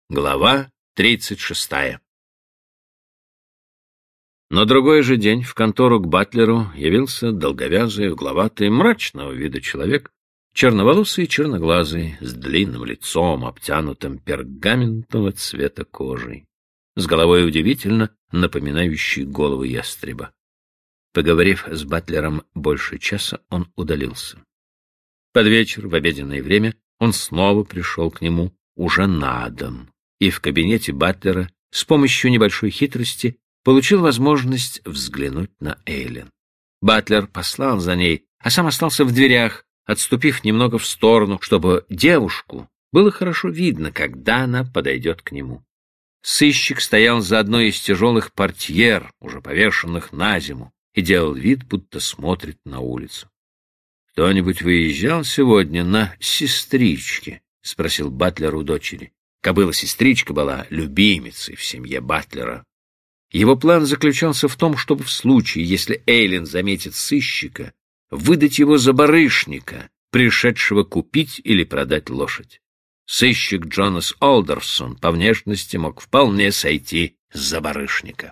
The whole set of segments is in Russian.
Глава 36. На другой же день в контору к батлеру явился долговязый, угловатый, мрачного вида человек, черноволосый и черноглазый, с длинным лицом, обтянутым пергаментного цвета кожей, с головой удивительно напоминающей голову ястреба. Поговорив с батлером больше часа, он удалился. Под вечер, в обеденное время, он снова пришел к нему уже на дом, и в кабинете батлера с помощью небольшой хитрости получил возможность взглянуть на Эйлин. Батлер послал за ней, а сам остался в дверях, отступив немного в сторону, чтобы девушку было хорошо видно, когда она подойдет к нему. Сыщик стоял за одной из тяжелых портьер, уже повешенных на зиму, и делал вид, будто смотрит на улицу. — Кто-нибудь выезжал сегодня на сестричке? — спросил батлер у дочери. Кобыла-сестричка была любимицей в семье батлера. Его план заключался в том, чтобы в случае, если Эйлин заметит сыщика, выдать его за барышника, пришедшего купить или продать лошадь. Сыщик Джонас Олдерсон по внешности мог вполне сойти за барышника.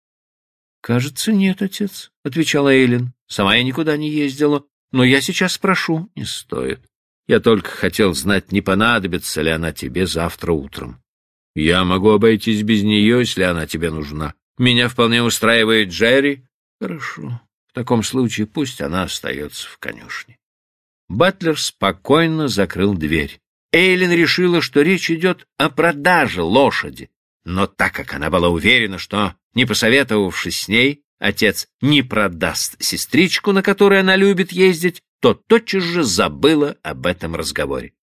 — Кажется, нет, отец, — отвечала Эйлин. — Сама я никуда не ездила, но я сейчас спрошу. — Не стоит. Я только хотел знать, не понадобится ли она тебе завтра утром. Я могу обойтись без нее, если она тебе нужна. Меня вполне устраивает Джерри. Хорошо. В таком случае пусть она остается в конюшне. Батлер спокойно закрыл дверь. Эйлин решила, что речь идет о продаже лошади. Но так как она была уверена, что, не посоветовавшись с ней, отец не продаст сестричку, на которой она любит ездить, то тотчас же забыла об этом разговоре.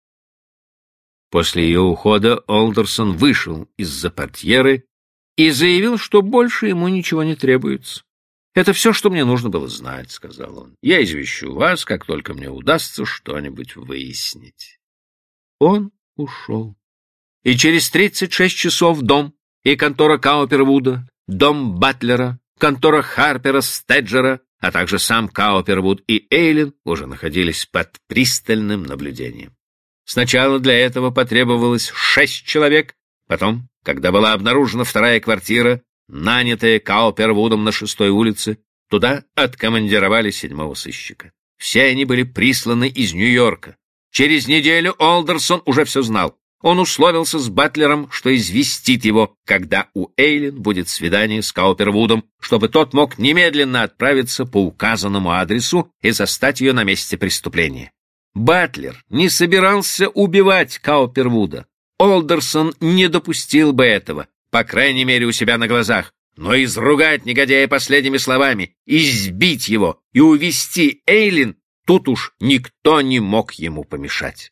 После ее ухода Олдерсон вышел из-за портьеры и заявил, что больше ему ничего не требуется. «Это все, что мне нужно было знать», — сказал он. «Я извещу вас, как только мне удастся что-нибудь выяснить». Он ушел. И через 36 часов дом и контора Каупервуда, дом Батлера, контора Харпера Стеджера, а также сам Каупервуд и Эйлин уже находились под пристальным наблюдением. Сначала для этого потребовалось 6 человек, потом, когда была обнаружена вторая квартира, нанятая Каупервудом на 6-й улице, туда откомандировали 7-го сыщика. Все они были присланы из Нью-Йорка. Через неделю Олдерсон уже все знал. Он условился с Батлером, что известит его, когда у Эйлин будет свидание с Каупервудом, чтобы тот мог немедленно отправиться по указанному адресу и застать ее на месте преступления. Батлер не собирался убивать Каупервуда. Олдерсон не допустил бы этого, по крайней мере у себя на глазах, но изругать негодяя последними словами, избить его и увести Эйлин, тут уж никто не мог ему помешать.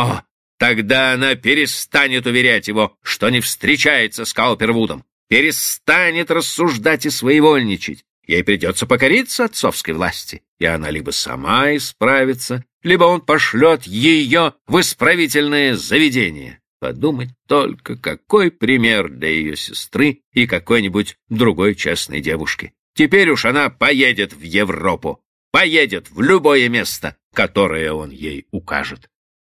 Тогда она перестанет уверять его, что не встречается с Каупервудом, перестанет рассуждать и своевольничать. Ей придется покориться отцовской власти, и она либо сама исправится, либо он пошлет ее в исправительное заведение. Подумать только, какой пример для ее сестры и какой-нибудь другой частной девушки. Теперь уж она поедет в Европу, поедет в любое место, которое он ей укажет.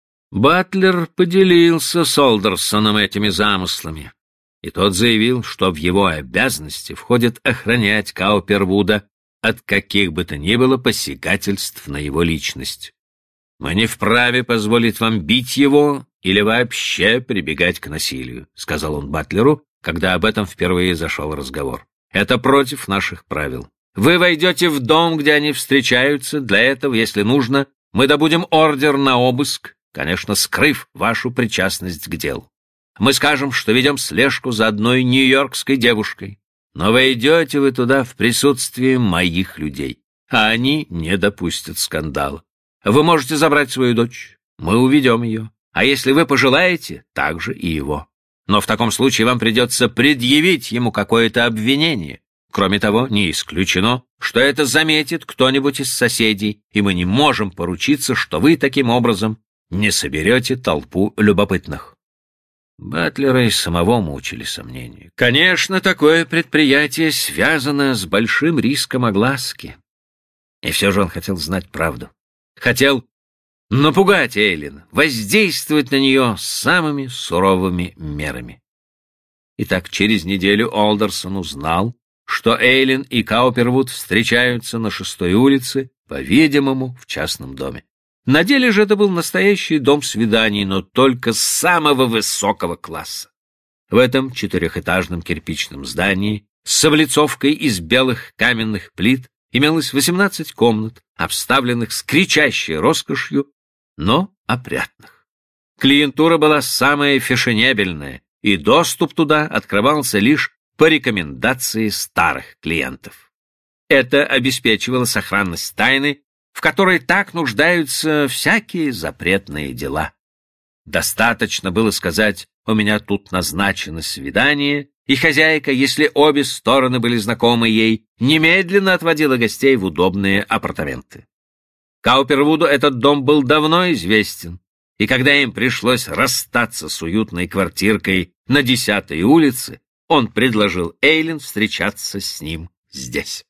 Батлер поделился с Олдерсоном этими замыслами, и тот заявил, что в его обязанности входит охранять Каупервуда от каких бы то ни было посягательств на его личность. «Мы не вправе позволить вам бить его или вообще прибегать к насилию», — сказал он Батлеру, когда об этом впервые зашел разговор. «Это против наших правил. Вы войдете в дом, где они встречаются. Для этого, если нужно, мы добудем ордер на обыск, конечно, скрыв вашу причастность к делу. Мы скажем, что ведем слежку за одной нью-йоркской девушкой, но войдете вы туда в присутствии моих людей, а они не допустят скандала. Вы можете забрать свою дочь, мы уведем ее, а если вы пожелаете, также и его. Но в таком случае вам придется предъявить ему какое-то обвинение. Кроме того, не исключено, что это заметит кто-нибудь из соседей, и мы не можем поручиться, что вы таким образом не соберете толпу любопытных». Батлера и самого мучили сомнения. Конечно, такое предприятие связано с большим риском огласки. И все же он хотел знать правду. Хотел напугать Эйлин, воздействовать на нее самыми суровыми мерами. Итак, через неделю Олдерсон узнал, что Эйлин и Каупервуд встречаются на 6-й улице, по-видимому, в частном доме. На деле же это был настоящий дом свиданий, но только самого высокого класса. В этом 4-этажном кирпичном здании с облицовкой из белых каменных плит имелось 18 комнат, обставленных с кричащей роскошью, но опрятных. Клиентура была самая фешенебельная, и доступ туда открывался лишь по рекомендации старых клиентов. Это обеспечивало сохранность тайны, в которой так нуждаются всякие запретные дела. Достаточно было сказать: «У меня тут назначено свидание», и хозяйка, если обе стороны были знакомы ей, немедленно отводила гостей в удобные апартаменты. Каупервуду этот дом был давно известен, и когда им пришлось расстаться с уютной квартиркой на 10-й улице, он предложил Эйлин встречаться с ним здесь.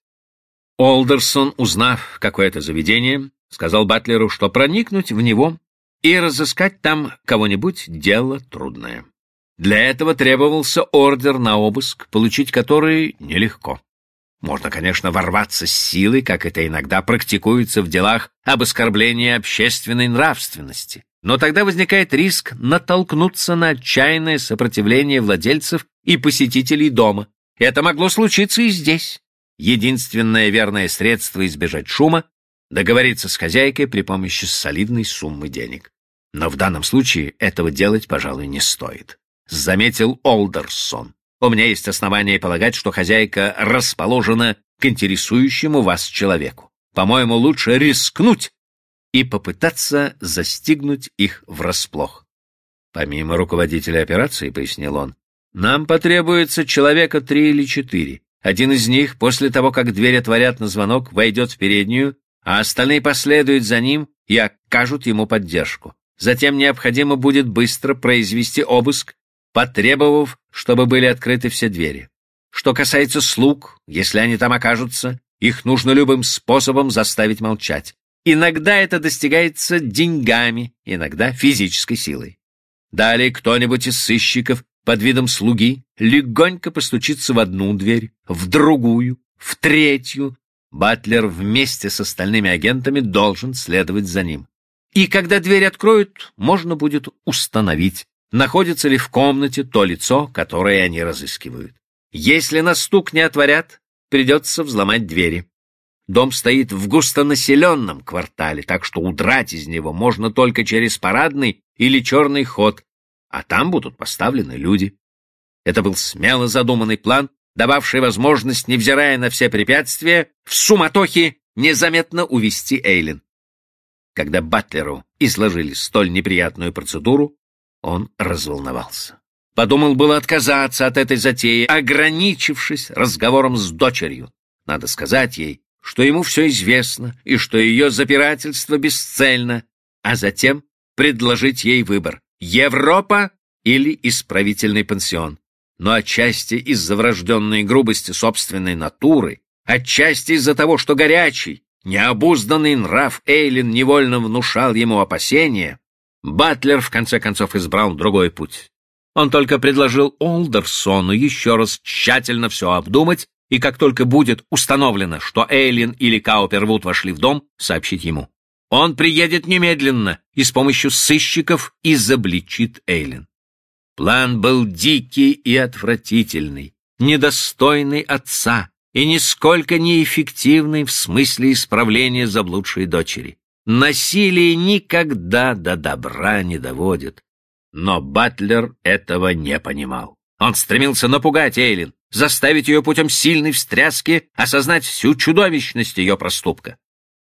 Олдерсон, узнав, какое это заведение, сказал батлеру, что проникнуть в него и разыскать там кого-нибудь — дело трудное. Для этого требовался ордер на обыск, получить который нелегко. Можно, конечно, ворваться с силой, как это иногда практикуется в делах об оскорблении общественной нравственности, но тогда возникает риск натолкнуться на отчаянное сопротивление владельцев и посетителей дома. Это могло случиться и здесь. Единственное верное средство избежать шума — договориться с хозяйкой при помощи солидной суммы денег. Но в данном случае этого делать, пожалуй, не стоит, — заметил Олдерсон. У меня есть основания полагать, что хозяйка расположена к интересующему вас человеку. По-моему, лучше рискнуть и попытаться застигнуть их врасплох. Помимо руководителя операции, — пояснил он, — нам потребуется человека 3 или 4. Один из них, после того, как дверь отворят на звонок, войдет в переднюю, а остальные последуют за ним и окажут ему поддержку. Затем необходимо будет быстро произвести обыск, потребовав, чтобы были открыты все двери. Что касается слуг, если они там окажутся, их нужно любым способом заставить молчать. Иногда это достигается деньгами, иногда физической силой. Далее кто-нибудь из сыщиков под видом слуги легонько постучится в одну дверь, в другую, в третью. Батлер вместе с остальными агентами должен следовать за ним. И когда дверь откроют, можно будет установить, находится ли в комнате то лицо, которое они разыскивают. Если на стук не отворят, придется взломать двери. Дом стоит в густонаселенном квартале, так что удрать из него можно только через парадный или черный ход, а там будут поставлены люди. Это был смело задуманный план, дававший возможность, невзирая на все препятствия, в суматохе незаметно увести Эйлин. Когда батлеру изложили столь неприятную процедуру, он разволновался. Подумал было отказаться от этой затеи, ограничившись разговором с дочерью. Надо сказать ей, что ему все известно и что ее запирательство бесцельно, а затем предложить ей выбор — Европа или исправительный пансион. Но отчасти из-за врожденной грубости собственной натуры, отчасти из-за того, что горячий, необузданный нрав Эйлин невольно внушал ему опасения, батлер в конце концов избрал другой путь. Он только предложил Олдерсону еще раз тщательно все обдумать, и как только будет установлено, что Эйлин или Каупервуд вошли в дом, сообщить ему. Он приедет немедленно и с помощью сыщиков изобличит Эйлин. План был дикий и отвратительный, недостойный отца и нисколько неэффективный в смысле исправления заблудшей дочери. Насилие никогда до добра не доводит. Но батлер этого не понимал. Он стремился напугать Эйлин, заставить ее путем сильной встряски осознать всю чудовищность ее проступка.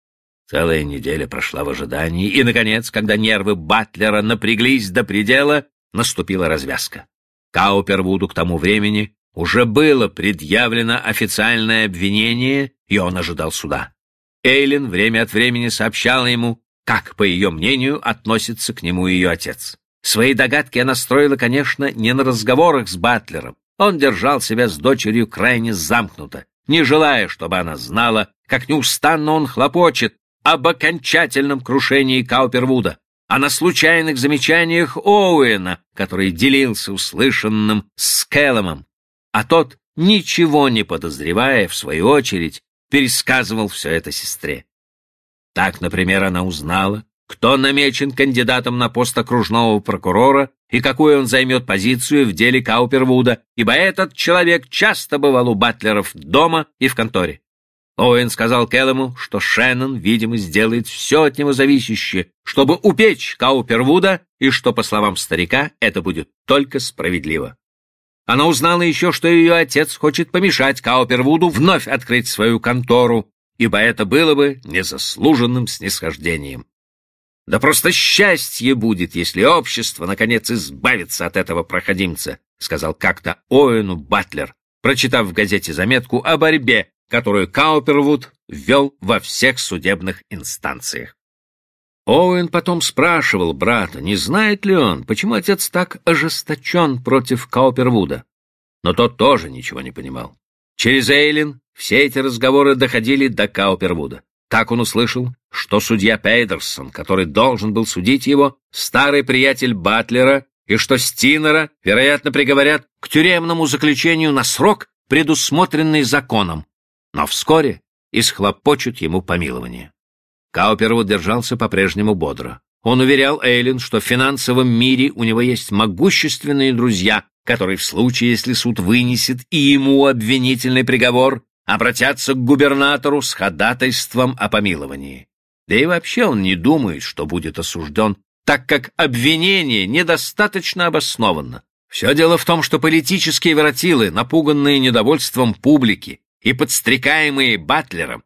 Целая неделя прошла в ожидании, и, наконец, когда нервы батлера напряглись до предела, наступила развязка. Каупервуду к тому времени уже было предъявлено официальное обвинение, и он ожидал суда. Эйлин время от времени сообщала ему, как, по ее мнению, относится к нему ее отец. Свои догадки она строила, конечно, не на разговорах с батлером. Он держал себя с дочерью крайне замкнуто, не желая, чтобы она знала, как неустанно он хлопочет об окончательном крушении Каупервуда. а на случайных замечаниях Оуэна, который делился услышанным с Кэлломом, а тот, ничего не подозревая, в свою очередь, пересказывал все это сестре. Так, например, она узнала, кто намечен кандидатом на пост окружного прокурора и какую он займет позицию в деле Каупервуда, ибо этот человек часто бывал у Батлеров дома и в конторе. Оуэн сказал Кэллому, что Шеннон, видимо, сделает все от него зависящее, чтобы упечь Каупервуда, и что, по словам старика, это будет только справедливо. Она узнала еще, что ее отец хочет помешать Каупервуду вновь открыть свою контору, ибо это было бы незаслуженным снисхождением. Да просто счастье будет, если общество, наконец, избавится от этого проходимца, сказал как-то Оуэну Батлер, прочитав в газете заметку о борьбе, которую Каупервуд ввел во всех судебных инстанциях. Оуэн потом спрашивал брата, не знает ли он, почему отец так ожесточен против Каупервуда. Но тот тоже ничего не понимал. Через Эйлин все эти разговоры доходили до Каупервуда. Так он услышал, что судья Пейдерсон, который должен был судить его, старый приятель Батлера, и что Стинера, вероятно, приговорят к тюремному заключению на срок, предусмотренный законом, но вскоре исхлопочут ему помилование. Каупервуд держался по-прежнему бодро. Он уверял Эйлин, что в финансовом мире у него есть могущественные друзья, которые в случае, если суд вынесет и ему обвинительный приговор, обратятся к губернатору с ходатайством о помиловании. Да и вообще он не думает, что будет осужден, так как обвинение недостаточно обосновано. Все дело в том, что политические воротилы, напуганные недовольством публики и подстрекаемые Батлером,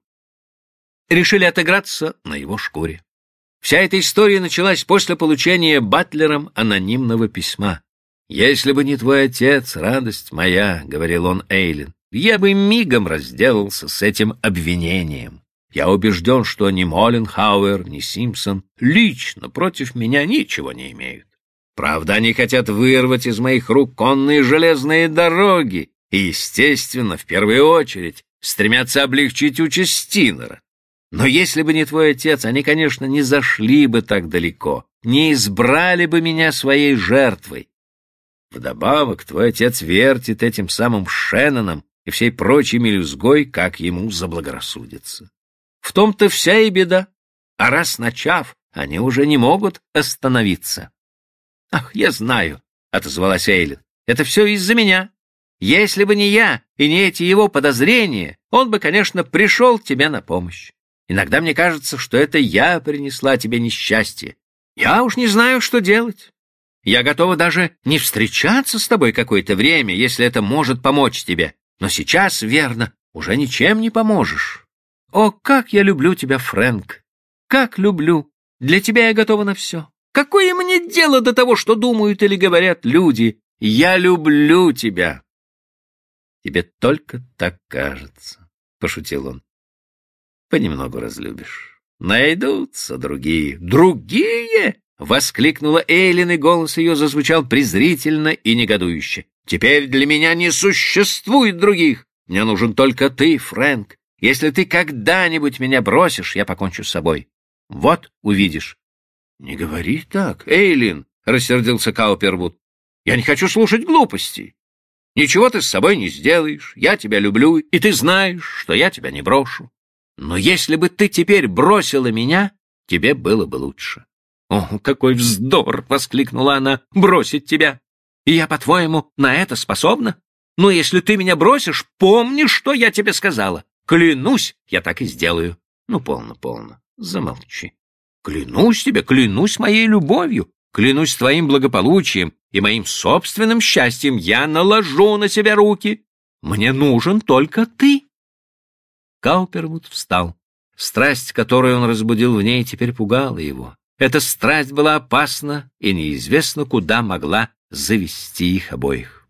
решили отыграться на его шкуре. Вся эта история началась после получения Батлером анонимного письма. «Если бы не твой отец, радость моя», — говорил он Эйлин, — «я бы мигом разделался с этим обвинением. Я убежден, что ни Молленхауэр, ни Симпсон лично против меня ничего не имеют. Правда, они хотят вырвать из моих рук конные железные дороги и, естественно, в первую очередь стремятся облегчить участь Стинера. Но если бы не твой отец, они, конечно, не зашли бы так далеко, не избрали бы меня своей жертвой. Вдобавок, твой отец вертит этим самым Шенноном и всей прочей мелюзгой, как ему заблагорассудится. В том-то вся и беда. А раз начав, они уже не могут остановиться». «Ах, я знаю», — отозвалась Эйлин, — «это все из-за меня. Если бы не я и не эти его подозрения, он бы, конечно, пришел к тебе на помощь. Иногда мне кажется, что это я принесла тебе несчастье. Я уж не знаю, что делать. Я готова даже не встречаться с тобой какое-то время, если это может помочь тебе. Но сейчас, верно, уже ничем не поможешь. О, как я люблю тебя, Фрэнк! Как люблю! Для тебя я готова на все. Какое мне дело до того, что думают или говорят люди? Я люблю тебя!» «Тебе только так кажется», — пошутил он. «Понемногу разлюбишь. Найдутся другие». «Другие?» — воскликнула Эйлин, и голос ее зазвучал презрительно и негодующе. «Теперь для меня не существует других. Мне нужен только ты, Фрэнк. Если ты когда-нибудь меня бросишь, я покончу с собой. Вот увидишь». «Не говори так, Эйлин», — рассердился Каупервуд. «Я не хочу слушать глупостей. Ничего ты с собой не сделаешь. Я тебя люблю, и ты знаешь, что я тебя не брошу. Но если бы ты теперь бросила меня, тебе было бы лучше». «О, какой вздор!» — воскликнула она. «Бросить тебя! И я, по-твоему, на это способна? Но если ты меня бросишь, помни, что я тебе сказала. Клянусь, я так и сделаю». «Ну, полно, полно. Замолчи. Клянусь тебе, клянусь моей любовью, клянусь твоим благополучием и моим собственным счастьем, я наложу на себя руки. Мне нужен только ты». Каупервуд встал. Страсть, которую он разбудил в ней, теперь пугала его. Эта страсть была опасна и неизвестно куда могла завести их обоих.